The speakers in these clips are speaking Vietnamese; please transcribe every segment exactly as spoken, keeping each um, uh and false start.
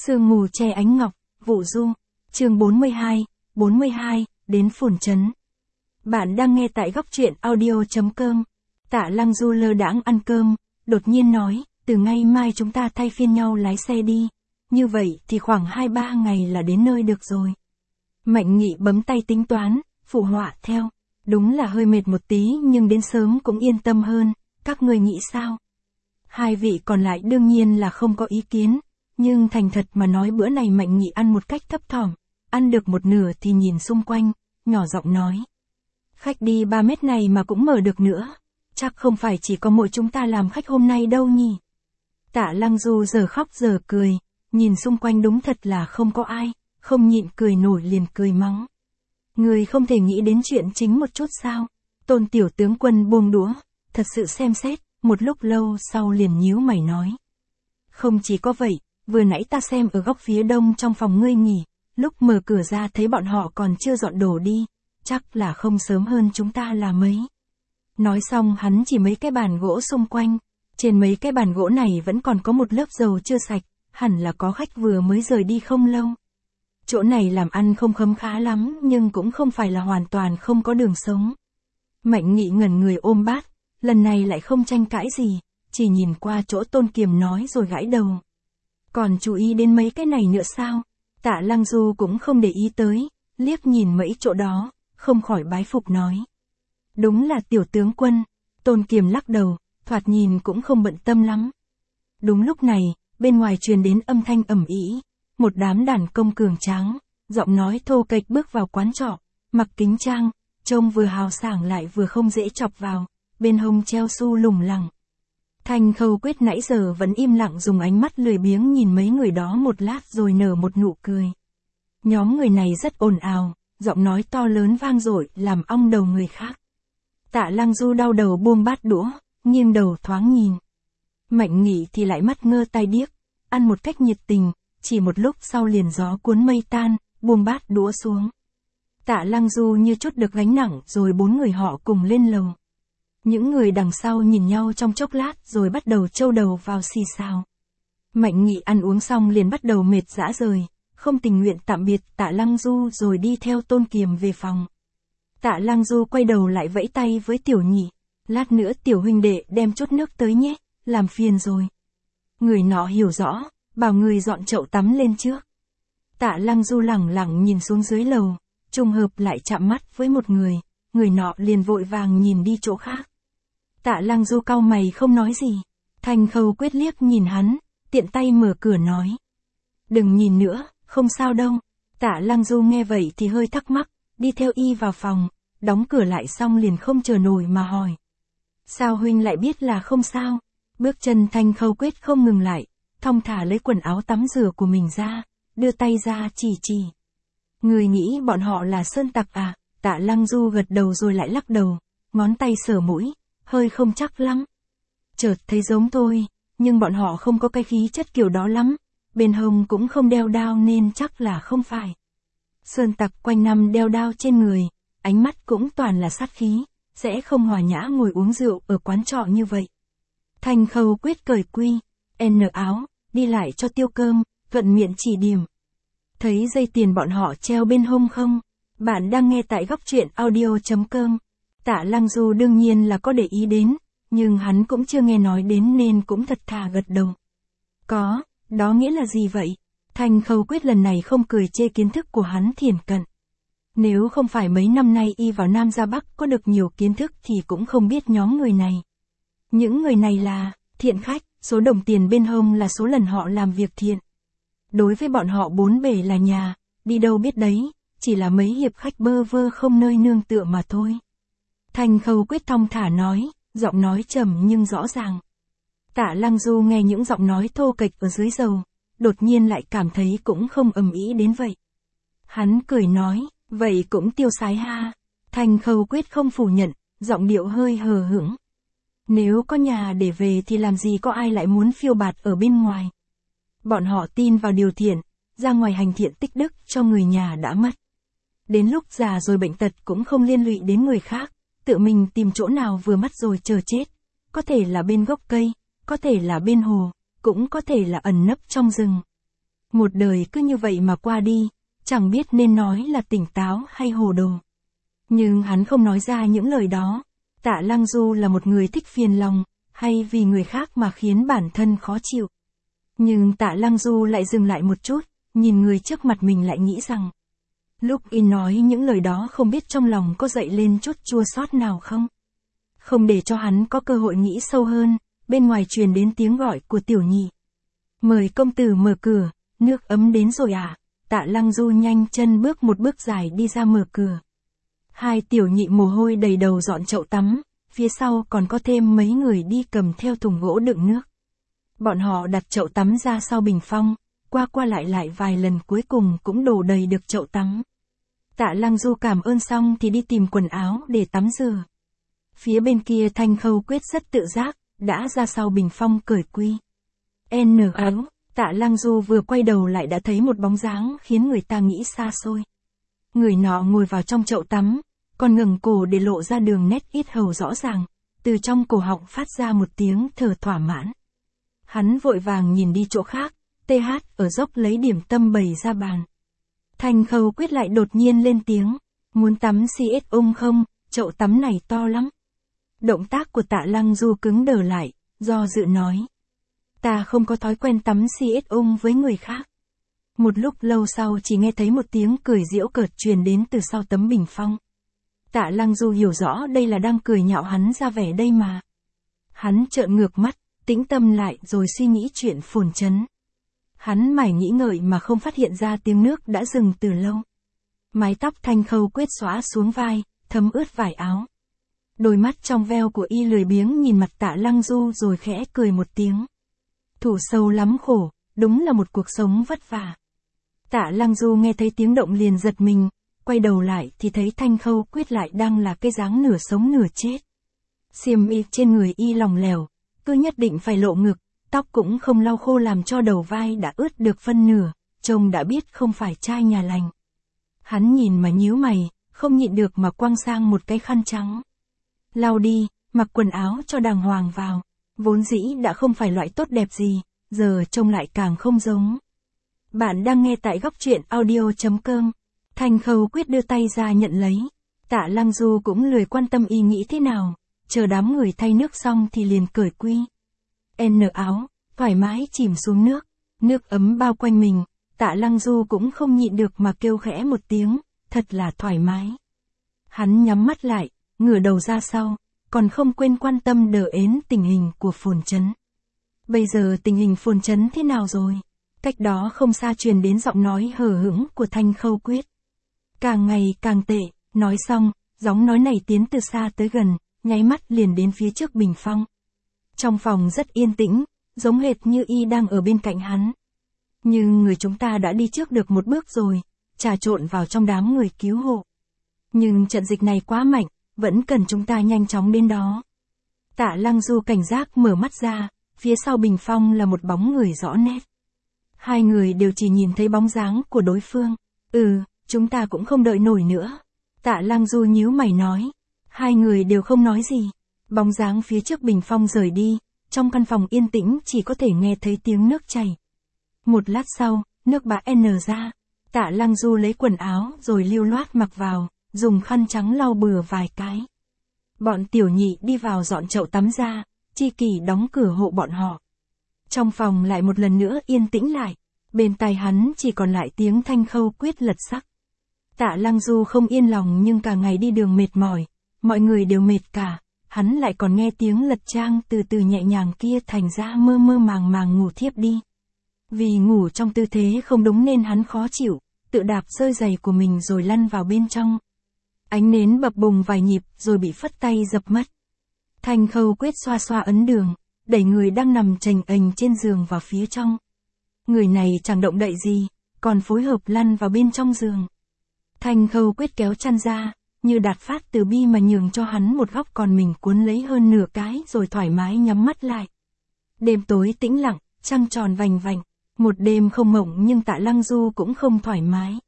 Sương mù che ánh ngọc, Vũ Du, chương bốn mươi hai, bốn mươi hai, đến phồn trấn. Bạn đang nghe tại góc truyện audio.com. Tạ Lăng Du lơ đãng ăn cơm, đột nhiên nói, từ ngày mai chúng ta thay phiên nhau lái xe đi. Như vậy thì khoảng hai ba ngày là đến nơi được rồi. Mạnh Nghị bấm tay tính toán, phụ họa theo. Đúng là hơi mệt một tí nhưng đến sớm cũng yên tâm hơn, các người nghĩ sao? Hai vị còn lại đương nhiên là không có ý kiến, nhưng thành thật mà nói bữa này Mạnh Nghị ăn một cách thấp thỏm, ăn được một nửa thì nhìn xung quanh, nhỏ giọng nói. Khách đi ba mét này mà cũng mở được nữa, chắc không phải chỉ có mỗi chúng ta làm khách hôm nay đâu nhỉ? Tạ Lăng Du giờ khóc giờ cười, nhìn xung quanh đúng thật là không có ai, không nhịn cười nổi liền cười mắng. Người không thể nghĩ đến chuyện chính một chút sao? Tôn tiểu tướng quân buông đũa, thật sự xem xét, một lúc lâu sau liền nhíu mày nói. Không chỉ có vậy, vừa nãy ta xem ở góc phía đông trong phòng ngươi nghỉ, lúc mở cửa ra thấy bọn họ còn chưa dọn đồ đi, chắc là không sớm hơn chúng ta là mấy. Nói xong hắn chỉ mấy cái bàn gỗ xung quanh, trên mấy cái bàn gỗ này vẫn còn có một lớp dầu chưa sạch, hẳn là có khách vừa mới rời đi không lâu. Chỗ này làm ăn không khấm khá lắm nhưng cũng không phải là hoàn toàn không có đường sống. Mạnh Nghị ngẩn người ôm bát, lần này lại không tranh cãi gì, chỉ nhìn qua chỗ Tôn Kiềm nói rồi gãi đầu. Còn chú ý đến mấy cái này nữa sao? Tạ Lăng Du cũng không để ý tới, liếc nhìn mấy chỗ đó, không khỏi bái phục nói. Đúng là tiểu tướng quân, Tôn Kiềm lắc đầu, thoạt nhìn cũng không bận tâm lắm. Đúng lúc này, bên ngoài truyền đến âm thanh ầm ĩ, một đám đàn công cường tráng, giọng nói thô kệch bước vào quán trọ, mặc kính trang, trông vừa hào sảng lại vừa không dễ chọc vào, bên hông treo xu lủng lẳng. Thanh Khâu Quyết nãy giờ vẫn im lặng dùng ánh mắt lười biếng nhìn mấy người đó một lát rồi nở một nụ cười. Nhóm người này rất ồn ào, giọng nói to lớn vang dội làm ong đầu người khác. Tạ Lăng Du đau đầu buông bát đũa, nghiêng đầu thoáng nhìn. Mạnh Nghị thì lại mắt ngơ tai điếc, ăn một cách nhiệt tình, chỉ một lúc sau liền gió cuốn mây tan, buông bát đũa xuống. Tạ Lăng Du như chút được gánh nặng rồi bốn người họ cùng lên lầu. Những người đằng sau nhìn nhau trong chốc lát rồi bắt đầu trâu đầu vào xì xào. Mạnh Nghị ăn uống xong liền bắt đầu mệt rã rời, không tình nguyện tạm biệt Tạ Lăng Du rồi đi theo Tôn Kiềm về phòng. Tạ Lăng Du quay đầu lại vẫy tay với Tiểu Nhị, lát nữa Tiểu huynh đệ đem chút nước tới nhé, làm phiền rồi. Người nọ hiểu rõ, bảo người dọn chậu tắm lên trước. Tạ Lăng Du lẳng lặng nhìn xuống dưới lầu, trùng hợp lại chạm mắt với một người, người nọ liền vội vàng nhìn đi chỗ khác. Tạ Lăng Du cau mày không nói gì, Thanh Khâu Quyết liếc nhìn hắn, tiện tay mở cửa nói. Đừng nhìn nữa, không sao đâu. Tạ Lăng Du nghe vậy thì hơi thắc mắc, đi theo y vào phòng, đóng cửa lại xong liền không chờ nổi mà hỏi. Sao huynh lại biết là không sao? Bước chân Thanh Khâu Quyết không ngừng lại, thong thả lấy quần áo tắm rửa của mình ra, đưa tay ra chỉ chỉ. Người nghĩ bọn họ là sơn tặc à? Tạ Lăng Du gật đầu rồi lại lắc đầu, ngón tay sờ mũi, hơi không chắc lắm. Chợt thấy giống thôi, nhưng bọn họ không có cái khí chất kiểu đó lắm, bên hông cũng không đeo đao nên chắc là không phải. Sơn tặc quanh năm đeo đao trên người, ánh mắt cũng toàn là sát khí, sẽ không hòa nhã ngồi uống rượu ở quán trọ như vậy. Thanh Khâu Quyết cởi quy, n áo, đi lại cho Tiêu Cơm, thuận miệng chỉ điểm. Thấy dây tiền bọn họ treo bên hông không? Bạn đang nghe tại góc truyện audio.com. Tạ Lăng Du đương nhiên là có để ý đến, nhưng hắn cũng chưa nghe nói đến nên cũng thật thà gật đầu. Có, đó nghĩa là gì vậy? Thanh Khâu Quyết lần này không cười chê kiến thức của hắn thiển cận. Nếu không phải mấy năm nay y vào Nam ra Bắc có được nhiều kiến thức thì cũng không biết nhóm người này. Những người này là thiện khách, số đồng tiền bên hông là số lần họ làm việc thiện. Đối với bọn họ bốn bể là nhà, đi đâu biết đấy, chỉ là mấy hiệp khách bơ vơ không nơi nương tựa mà thôi. Thanh Khâu Quyết thong thả nói, giọng nói trầm nhưng rõ ràng. Tạ Lăng Du nghe những giọng nói thô kệch ở dưới dầu, đột nhiên lại cảm thấy cũng không ầm ĩ đến vậy. Hắn cười nói, vậy cũng tiêu sái ha. Thanh Khâu Quyết không phủ nhận, giọng điệu hơi hờ hững. Nếu có nhà để về thì làm gì có ai lại muốn phiêu bạt ở bên ngoài. Bọn họ tin vào điều thiện, ra ngoài hành thiện tích đức cho người nhà đã mất. Đến lúc già rồi bệnh tật cũng không liên lụy đến người khác, tự mình tìm chỗ nào vừa mắt rồi chờ chết. Có thể là bên gốc cây, có thể là bên hồ, cũng có thể là ẩn nấp trong rừng. Một đời cứ như vậy mà qua đi, chẳng biết nên nói là tỉnh táo hay hồ đồ. Nhưng hắn không nói ra những lời đó. Tạ Lăng Du là một người thích phiền lòng, hay vì người khác mà khiến bản thân khó chịu. Nhưng Tạ Lăng Du lại dừng lại một chút, nhìn người trước mặt mình lại nghĩ rằng, lúc y nói những lời đó không biết trong lòng có dậy lên chút chua xót nào không. Không để cho hắn có cơ hội nghĩ sâu hơn, bên ngoài truyền đến tiếng gọi của Tiểu Nhị. Mời công tử mở cửa, nước ấm đến rồi à? Tạ Lăng Du nhanh chân bước một bước dài đi ra mở cửa. Hai tiểu nhị mồ hôi đầy đầu dọn chậu tắm, phía sau còn có thêm mấy người đi cầm theo thùng gỗ đựng nước. Bọn họ đặt chậu tắm ra sau bình phong, qua qua lại lại vài lần cuối cùng cũng đổ đầy được chậu tắm. Tạ Lăng Du cảm ơn xong thì đi tìm quần áo để tắm rửa. Phía bên kia Thanh Khâu Quyết rất tự giác, đã ra sau bình phong cởi quy. N áo, Tạ Lăng Du vừa quay đầu lại đã thấy một bóng dáng khiến người ta nghĩ xa xôi. Người nọ ngồi vào trong chậu tắm, còn ngẩng cổ để lộ ra đường nét yết hầu rõ ràng, từ trong cổ họng phát ra một tiếng thở thỏa mãn. Hắn vội vàng nhìn đi chỗ khác, tê hát ở dốc lấy điểm tâm bày ra bàn. Thanh Khâu Quyết lại đột nhiên lên tiếng, muốn tắm xê ét ung không, chậu tắm này to lắm. Động tác của Tạ Lăng Du cứng đờ lại, do dự nói. Ta không có thói quen tắm xê ét ung với người khác. Một lúc lâu sau chỉ nghe thấy một tiếng cười giễu cợt truyền đến từ sau tấm bình phong. Tạ Lăng Du hiểu rõ đây là đang cười nhạo hắn ra vẻ đây mà. Hắn trợn ngược mắt, tĩnh tâm lại rồi suy nghĩ chuyện phồn trấn. Hắn mải nghĩ ngợi mà không phát hiện ra tiếng nước đã dừng từ lâu. Mái tóc Thanh Khâu Quyết xõa xuống vai, thấm ướt vải áo. Đôi mắt trong veo của y lười biếng nhìn mặt Tạ Lăng Du rồi khẽ cười một tiếng. Thủ sâu lắm khổ, đúng là một cuộc sống vất vả. Tạ Lăng Du nghe thấy tiếng động liền giật mình, quay đầu lại thì thấy Thanh Khâu Quyết lại đang là cái dáng nửa sống nửa chết. Xiêm y trên người y lỏng lẻo, cứ nhất định phải lộ ngực, tóc cũng không lau khô làm cho đầu vai đã ướt được phân nửa, trông đã biết không phải trai nhà lành. Hắn nhìn mà nhíu mày, không nhịn được mà quăng sang một cái khăn trắng. Lau đi, mặc quần áo cho đàng hoàng vào, vốn dĩ đã không phải loại tốt đẹp gì, giờ trông lại càng không giống. Bạn đang nghe tại góc truyện audio chấm com. Thanh Khâu Quyết đưa tay ra nhận lấy. Tạ Lăng Du cũng lười quan tâm y nghĩ thế nào, chờ đám người thay nước xong thì liền cởi quy. N áo, thoải mái chìm xuống nước, nước ấm bao quanh mình, Tạ Lăng Du cũng không nhịn được mà kêu khẽ một tiếng, thật là thoải mái. Hắn nhắm mắt lại, ngửa đầu ra sau, còn không quên quan tâm đờ ến tình hình của phồn trấn. Bây giờ tình hình phồn trấn thế nào rồi? Cách đó không xa truyền đến giọng nói hờ hững của Thanh Khâu Quyết. Càng ngày càng tệ, nói xong, giọng nói này tiến từ xa tới gần, nháy mắt liền đến phía trước bình phong. Trong phòng rất yên tĩnh, giống hệt như y đang ở bên cạnh hắn. Nhưng người chúng ta đã đi trước được một bước rồi, trà trộn vào trong đám người cứu hộ. Nhưng trận dịch này quá mạnh, vẫn cần chúng ta nhanh chóng đến đó. Tạ Lăng Du cảnh giác mở mắt ra, phía sau bình phong là một bóng người rõ nét. Hai người đều chỉ nhìn thấy bóng dáng của đối phương. Ừ, chúng ta cũng không đợi nổi nữa. Tạ Lăng Du nhíu mày nói. Hai người đều không nói gì. Bóng dáng phía trước bình phong rời đi, trong căn phòng yên tĩnh chỉ có thể nghe thấy tiếng nước chảy. Một lát sau, nước bã N ra. Tạ Lăng Du lấy quần áo rồi lưu loát mặc vào, dùng khăn trắng lau bừa vài cái. Bọn tiểu nhị đi vào dọn chậu tắm ra, Chi Kỷ đóng cửa hộ bọn họ. Trong phòng lại một lần nữa yên tĩnh lại, bên tai hắn chỉ còn lại tiếng Thanh Khâu Quyết lật sắc. Tạ Lăng Du không yên lòng nhưng cả ngày đi đường mệt mỏi, mọi người đều mệt cả, hắn lại còn nghe tiếng lật trang từ từ nhẹ nhàng kia thành ra mơ mơ màng màng ngủ thiếp đi. Vì ngủ trong tư thế không đúng nên hắn khó chịu, tự đạp rơi giày của mình rồi lăn vào bên trong. Ánh nến bập bùng vài nhịp rồi bị phất tay dập mất. Thanh Khâu Quyết xoa xoa ấn đường, đẩy người đang nằm chềnh ềnh trên giường vào phía trong. Người này chẳng động đậy gì, còn phối hợp lăn vào bên trong giường. Thanh Khâu Quyết kéo chăn ra, như đạt phát từ bi mà nhường cho hắn một góc còn mình cuốn lấy hơn nửa cái rồi thoải mái nhắm mắt lại. Đêm tối tĩnh lặng, trăng tròn vành vành, một đêm không mộng nhưng Tạ Lăng Du cũng không thoải mái.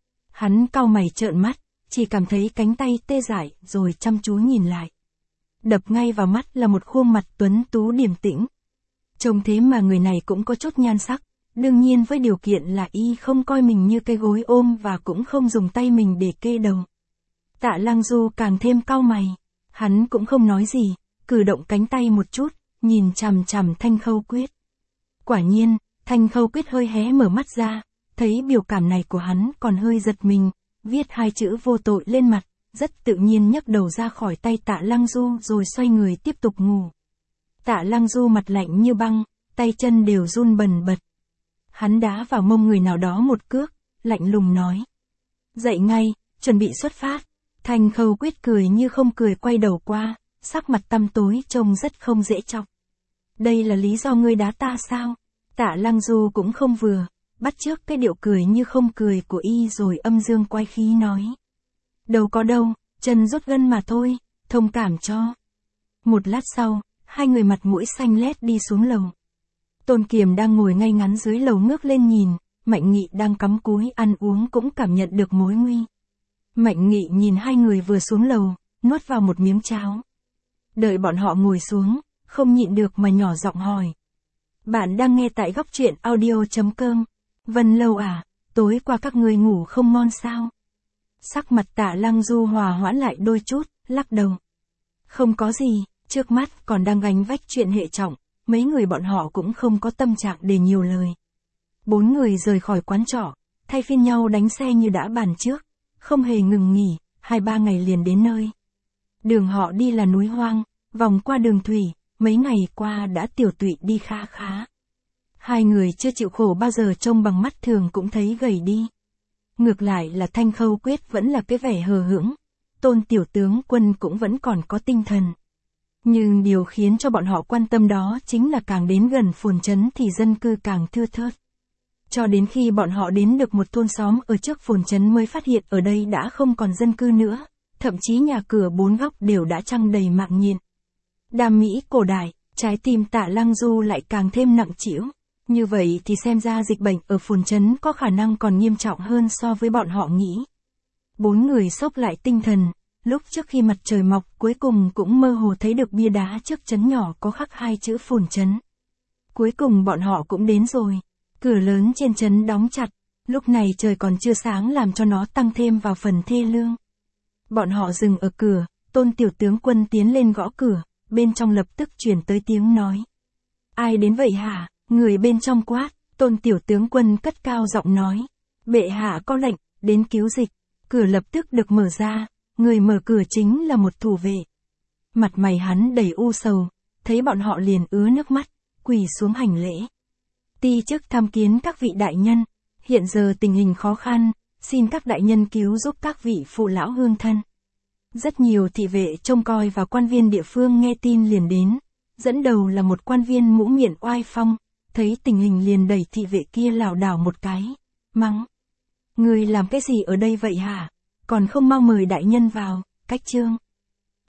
Hắn cau mày trợn mắt, chỉ cảm thấy cánh tay tê dại rồi chăm chú nhìn lại. Đập ngay vào mắt là một khuôn mặt tuấn tú điềm tĩnh. Trông thế mà người này cũng có chút nhan sắc, Đương nhiên với điều kiện là y không coi mình như cái gối ôm và cũng không dùng tay mình để kê đầu. Tạ Lăng Du càng thêm cau mày. Hắn cũng không nói gì, cử động cánh tay một chút, nhìn chằm chằm Thanh Khâu Quyết. Quả nhiên, Thanh Khâu Quyết hơi hé mở mắt ra, thấy biểu cảm này của hắn còn hơi giật mình, viết hai chữ vô tội lên mặt, rất tự nhiên nhấc đầu ra khỏi tay Tạ Lăng Du rồi xoay người tiếp tục ngủ. Tạ Lăng Du mặt lạnh như băng, tay chân đều run bần bật. Hắn đá vào mông người nào đó một cước, lạnh lùng nói. Dậy ngay, chuẩn bị xuất phát. Thanh Khâu Quyết cười như không cười quay đầu qua, sắc mặt tăm tối trông rất không dễ chọc. Đây là lý do ngươi đá ta sao? Tạ Lăng Du cũng không vừa, bắt chước cái điệu cười như không cười của y rồi âm dương quái khí nói. Đâu có đâu, chân rút gân mà thôi, thông cảm cho. Một lát sau, hai người mặt mũi xanh lét đi xuống lầu. Tôn Kiềm đang ngồi ngay ngắn dưới lầu ngước lên nhìn, Mạnh Nghị đang cắm cúi ăn uống cũng cảm nhận được mối nguy. Mạnh Nghị nhìn hai người vừa xuống lầu, nuốt vào một miếng cháo. Đợi bọn họ ngồi xuống, không nhịn được mà nhỏ giọng hỏi. Bạn đang nghe tại góc truyện audio.com. Vân Lâu à, tối qua các ngươi ngủ không ngon sao? Sắc mặt Tạ Lăng Du hòa hoãn lại đôi chút, lắc đầu. Không có gì, trước mắt còn đang gánh vách chuyện hệ trọng, mấy người bọn họ cũng không có tâm trạng để nhiều lời. Bốn người rời khỏi quán trọ, thay phiên nhau đánh xe như đã bàn trước, không hề ngừng nghỉ, hai ba ngày liền đến nơi. Đường họ đi là núi hoang, vòng qua đường thủy, mấy ngày qua đã tiểu tụy đi khá khá. Hai người chưa chịu khổ bao giờ trông bằng mắt thường cũng thấy gầy đi. Ngược lại là Thanh Khâu Quyết vẫn là cái vẻ hờ hững, Tôn tiểu tướng quân cũng vẫn còn có tinh thần. Nhưng điều khiến cho bọn họ quan tâm đó chính là càng đến gần phồn trấn thì dân cư càng thưa thớt. Cho đến khi bọn họ đến được một thôn xóm ở trước phồn trấn mới phát hiện ở đây đã không còn dân cư nữa, thậm chí nhà cửa bốn góc đều đã trăng đầy mạng nhện. Đam mỹ cổ đại, trái tim Tạ Lăng Du lại càng thêm nặng trĩu. Như vậy thì xem ra dịch bệnh ở phồn trấn có khả năng còn nghiêm trọng hơn so với bọn họ nghĩ. Bốn người xốc lại tinh thần, lúc trước khi mặt trời mọc cuối cùng cũng mơ hồ thấy được bia đá trước trấn nhỏ có khắc hai chữ phồn trấn. Cuối cùng bọn họ cũng đến rồi. Cửa lớn trên trấn đóng chặt, lúc này trời còn chưa sáng làm cho nó tăng thêm vào phần thê lương. Bọn họ dừng ở cửa, Tôn tiểu tướng quân tiến lên gõ cửa, bên trong lập tức truyền tới tiếng nói. Ai đến vậy hả? Người bên trong quát, Tôn tiểu tướng quân cất cao giọng nói. Bệ hạ có lệnh, đến cứu dịch. Cửa lập tức được mở ra, người mở cửa chính là một thủ vệ. Mặt mày hắn đầy u sầu, thấy bọn họ liền ứa nước mắt, quỳ xuống hành lễ. Ti chức tham kiến các vị đại nhân, hiện giờ tình hình khó khăn, xin các đại nhân cứu giúp các vị phụ lão hương thân. Rất nhiều thị vệ trông coi và quan viên địa phương nghe tin liền đến, dẫn đầu là một quan viên mũ miệng oai phong, thấy tình hình liền đẩy thị vệ kia lảo đảo một cái, mắng. Người làm cái gì ở đây vậy hả? Còn không mau mời đại nhân vào, cách trương.